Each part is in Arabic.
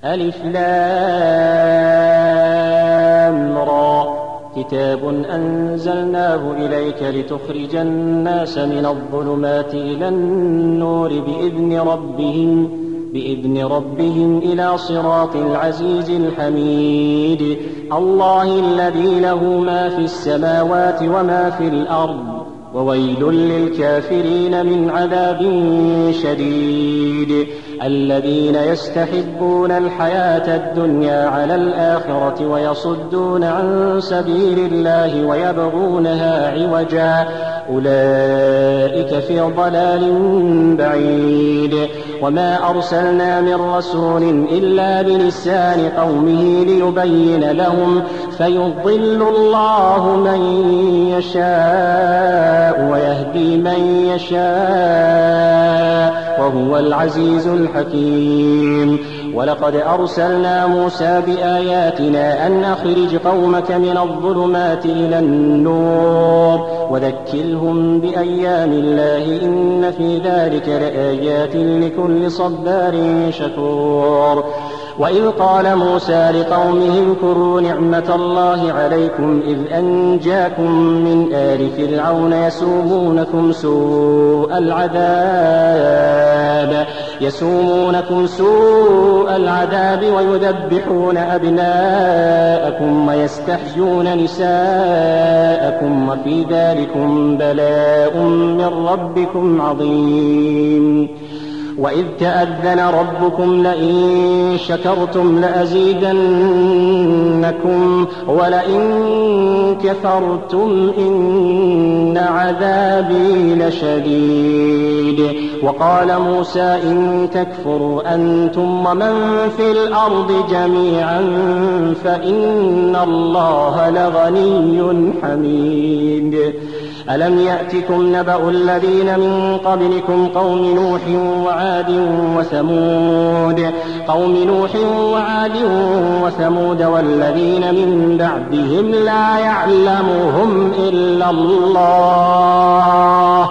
ألف لام را كتاب أنزلناه إليك لتخرج الناس من الظلمات إلى النور بإذن ربهم إلى صراط العزيز الحميد الله الذي له ما في السماوات وما في الأرض وويل للكافرين من عذاب شديد الذين يستحبون الحياة الدنيا على الآخرة ويصدون عن سبيل الله ويبغونها عوجا أولئك في ضلال بعيد وما أرسلنا من رسول إلا بلسان قومه ليبين لهم فيضل الله من يشاء ويهدي من يشاء وهو العزيز الحكيم ولقد أرسلنا موسى بآياتنا أن أخرج قومك من الظلمات إلى النور وذكرهم بأيام الله إن في ذلك لآيات لكل صبار شكور وإذ قال موسى لقومه اذكروا نعمة الله عليكم إذ أنجاكم من آل فرعون يسومونكم سوء العذاب ويذبحون أبناءكم ويستحيون نساءكم وفي ذلكم بلاء من ربكم عظيم وإذ تأذن ربكم لئن شكرتم لأزيدنكم ولئن كفرتم إن عذابي لشديد وقال موسى إن تكفروا أنتم ومن في الأرض جميعا فإن الله لغني حميد ألم يأتكم نبأ الذين من قبلكم قوم نوح وعاد وثمود والذين من بعدهم لا يعلمهم إلا الله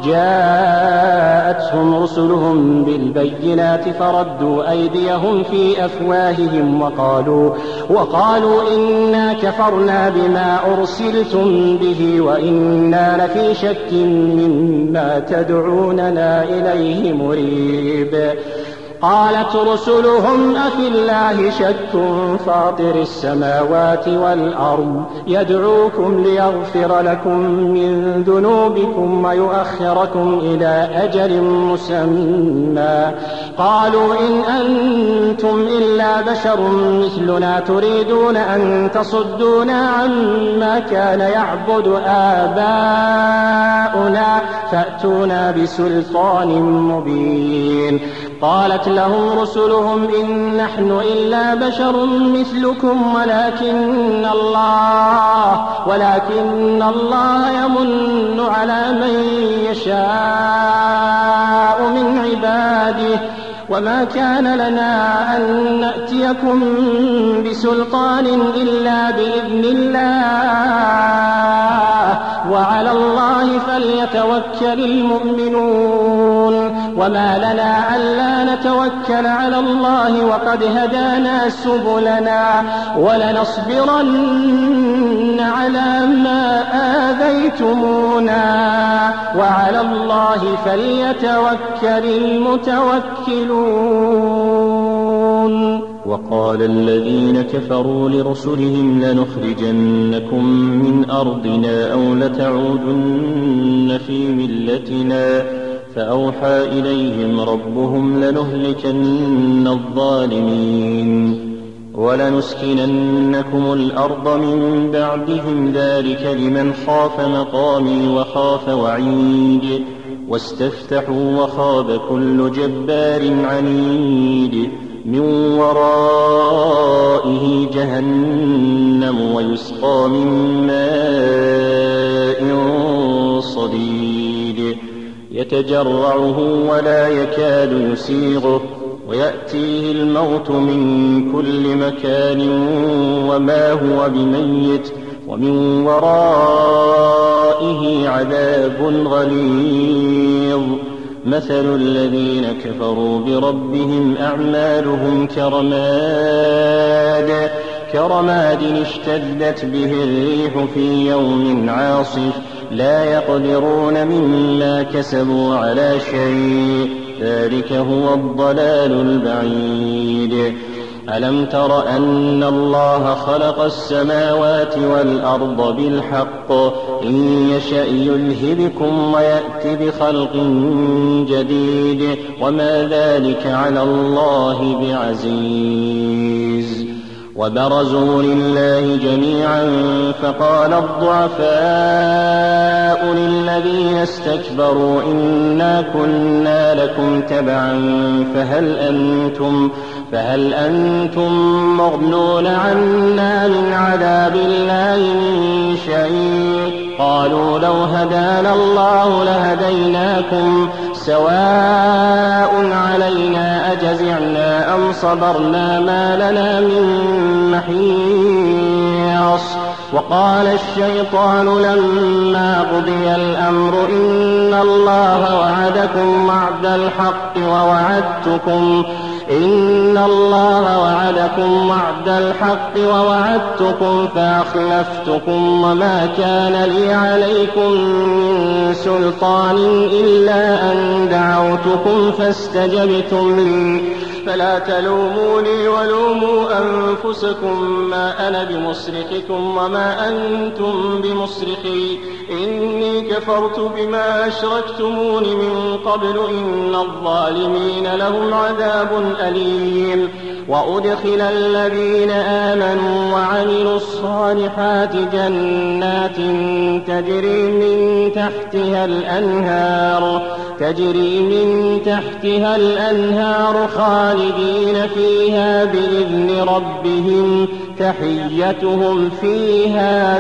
جاءتهم رسلهم بالبينات فردوا أيديهم في أفواههم وقالوا إنا كفرنا بما أرسلتم به وإنا لفي شك مما تدعوننا إليه مريب قالت رسلهم أفي الله شك فاطر السماوات والأرض يدعوكم ليغفر لكم من ذنوبكم ويؤخركم إلى أجل مسمى قالوا إن أنتم إلا بشر مثلنا تريدون أن تصدونا عما كان يعبد آباؤنا فأتونا بسلطان مبين قالت لهم رسلهم إن نحن إلا بشر مثلكم ولكن الله يمن على من يشاء من عباده وما كان لنا أن نأتيكم بسلطان إلا بإذن الله وعلى الله فليتوكل المؤمنون وما لنا ألا نتوكل على الله وقد هدانا سبلنا ولنصبرن على ما آذيتمونا وعلى الله فليتوكل المتوكلون وقال الذين كفروا لرسلهم لنخرجنكم من أرضنا أو لتعودن في ملتنا فأوحى إليهم ربهم لنهلكن الظالمين ولنسكننكم الأرض من بعدهم ذلك لمن خاف مقامي وخاف وعيد واستفتحوا وخاب كل جبار عنيد من ورائه جهنم ويسقى من ماء صديد يتجرعه ولا يكاد يسيغه ويأتيه الموت من كل مكان وما هو بميت ومن ورائه عذاب غليظ مثل الذين كفروا بربهم أعمالهم كرماد اشتدت به الريح في يوم عاصف لا يقدرون مما كسبوا على شيء ذلك هو الضلال البعيد. ألم تر أن الله خلق السماوات والأرض بالحق إن يشأ يذهبكم ويأت بخلق جديد وما ذلك على الله بعزيز. وبرزوا لله جميعا فقال الضعفاء للذين استكبروا إنا كنا لكم تبعا فهل أنتم مغنون عنا من عذاب الله من شيء قالوا لو هدانا الله لهديناكم سواء علينا أجزعنا أم صبرنا ما لنا من محيص. وقال الشيطان لما قضي الأمر إن الله وعدكم وعد الحق ووعدتكم فأخلفتكم وما كان لي عليكم من سلطان إلا أن دعوتكم فاستجبتم لي فلا تلوموني ولوموا أنفسكم ما أنا بمصرخكم وما أنتم بمصرخي إني كفرت بما أشركتمون من قبل إن الظالمين لهم عذاب أليم. وأدخل الذين آمنوا وعملوا الصالحات جنات تجري من تحتها الأنهار خالدين فيها بإذن ربهم تحيتهم فيها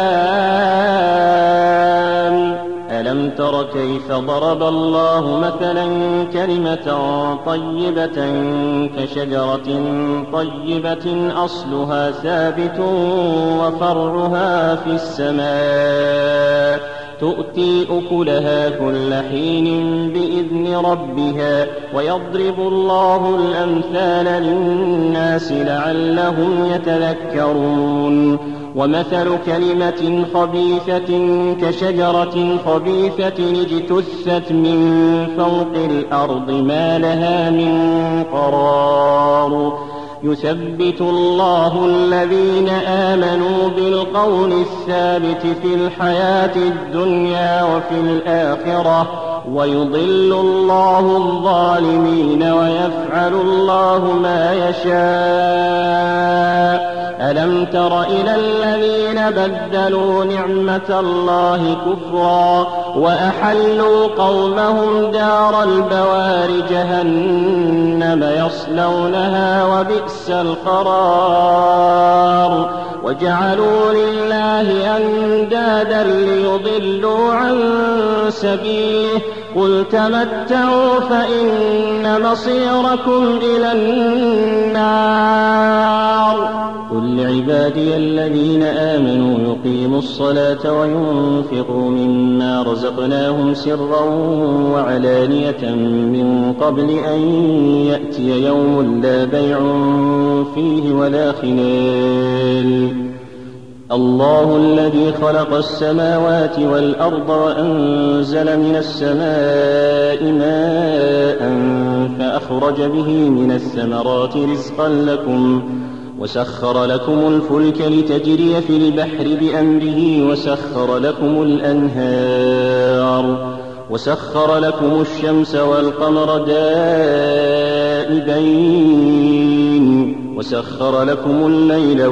سلام. ألم تر كيف ضرب الله مثلا كلمة طيبة كشجرة طيبة أصلها ثابت وفرعها في السماء تؤتي أكلها كل حين بإذن ربها ويضرب الله الأمثال للناس لعلهم يتذكرون. ومثل كلمة خبيثة كشجرة خبيثة اجتثت من فوق الأرض ما لها من قرار يثبت الله الذين آمنوا بالقول الثابت في الحياة الدنيا وفي الآخرة ويضل الله الظالمين ويفعل الله ما يشاء. ألم تر إلى الذين بدلوا نعمة الله كفرا وأحلوا قومهم دار البوار جهنم يصلونها وبئس القرار وجعلوا لله أندادا ليضلوا عن سبيله قل تمتعوا فإن مصيركم إلى النار. قل لعبادي الذين آمنوا يقيموا الصلاة وينفقوا مما رزقناهم سرا وعلانية من قبل أن يأتي يوم لا بيع فيه ولا خلال. الله الذي خلق السماوات والأرض وأنزل من السماء ماء فأخرج به من الثمرات رزقا لكم وسخر لكم الفلك لتجري في البحر بأمره وسخر لكم الأنهار وسخر لكم الشمس والقمر دائبين وسخر لكم الليل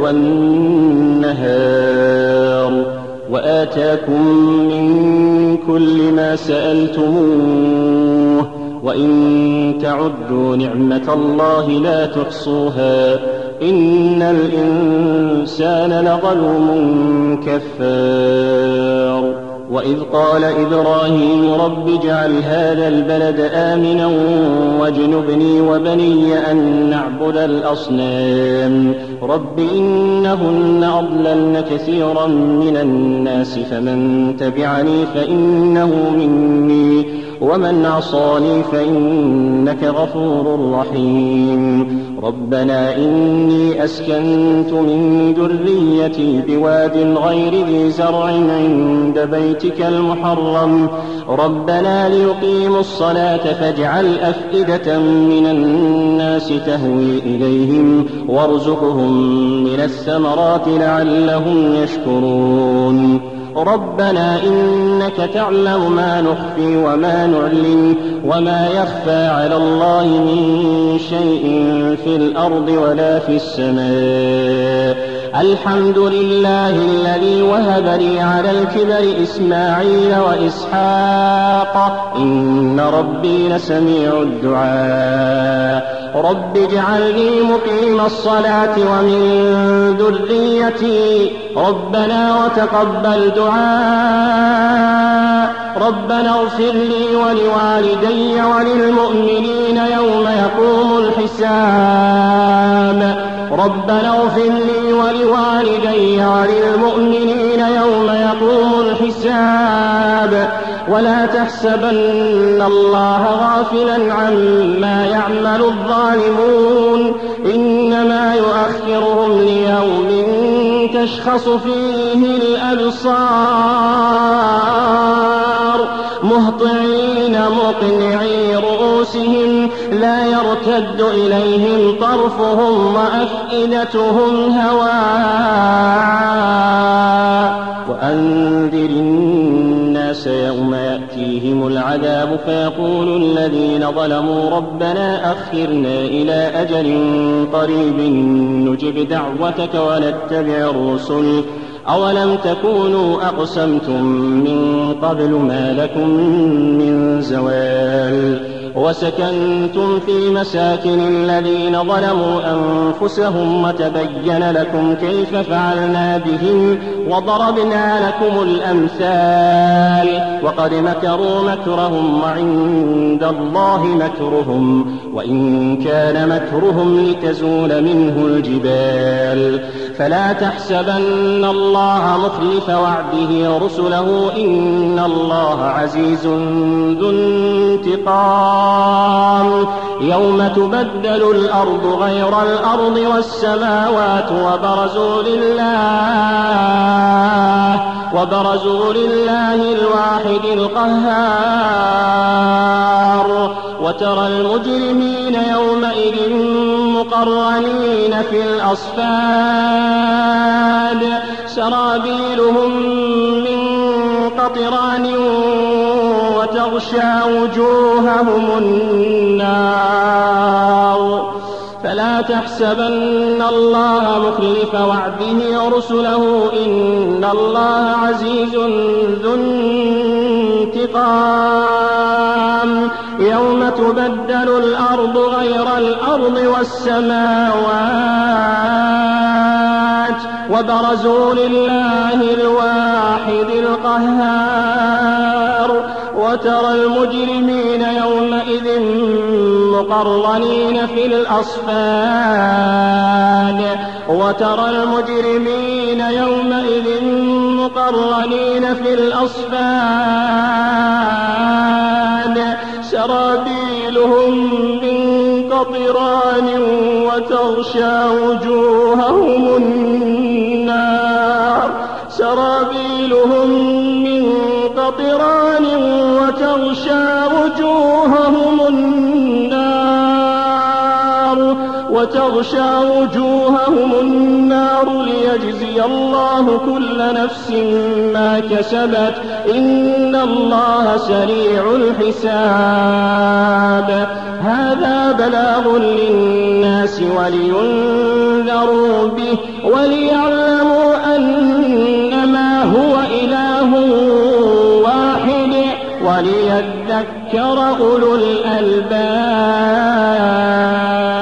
والنهار وآتاكم من كل ما سألتموه وإن تعدوا نعمة الله لا تحصوها إن الإنسان لظلوم كفار. وإذ قال إبراهيم رب اجعل هذا البلد آمنا واجنبني وبني أن نعبد الأصنام رب إنهن أضللن كثيرا من الناس فمن تبعني فإنه مني ومن عصاني فإنك غفور رحيم. ربنا إني أسكنت من ذريتي بواد غير ذي زرع عند بيتك المحرم ربنا ليقيموا الصلاة فاجعل أفئدة من الناس تهوي إليهم وارزقهم من الثمرات لعلهم يشكرون. ربنا إنك تعلم ما نخفي وما نعلن وما يخفى على الله من شيء في الأرض ولا في السماء. الحمد لله الذي وهب لي على الكبر إسماعيل وإسحاق إن ربي لسميع الدعاء. رب اجعلني مقيم الصلاة ومن ذريتي ربنا وتقبل دعاء. ربنا اغفر لي ولوالدي وللمؤمنين يوم يقوم الحساب. ربنا اغفر لي ولوالدي وللمؤمنين يوم يقوم الحساب. ولا تحسبن الله غافلا عما يعمل الظالمون إنما يؤخرهم ليوم تشخص فيه الأبصار مهطعين مقنعي رؤوسهم لا يرتد إليهم طرفهم وأفئدتهم هواء. وأنذر الناس يوم يأتيهم العذاب فيقول الذين ظلموا ربنا أخرنا إلى أجل قريب نجب دعوتك ونتبع الرسل أولم تكونوا أقسمتم من قبل ما لكم من زوال. وسكنتم في مساكن الذين ظلموا أنفسهم وتبين لكم كيف فعلنا بهم وضربنا لكم الأمثال. وقد مكروا مكرهم وعند الله مكرهم وإن كان مكرهم لتزول منه الجبال. فلا تحسبن الله مخلف وعده رسله إن الله عزيز ذو انتقام. يوم تبدل الأرض غير الأرض والسماوات وبرزوا لله الواحد القهار. وترى المجرمين يومئذ مقرنين في الأصفاد سرابيلهم من قطران وتغشى وجوههم النار. فلا تحسبن الله مخلف وعده رسله إن الله عزيز ذو انتقام. يوم تبدل الأرض غير الأرض والسماوات وبرزوا لله الواحد القهار. وترى المجرمين يومئذ مقرنين في الأصفاد سرابيلهم من قطران وتغشى وجوههم النار. وتغشى وجوههم النار ليجزي الله كل نفس ما كسبت إن الله سريع الحساب. هذا بلاغ للناس ولينذروا به وليعلموا أنما هو إله واحد وليذكر أولو الألباب.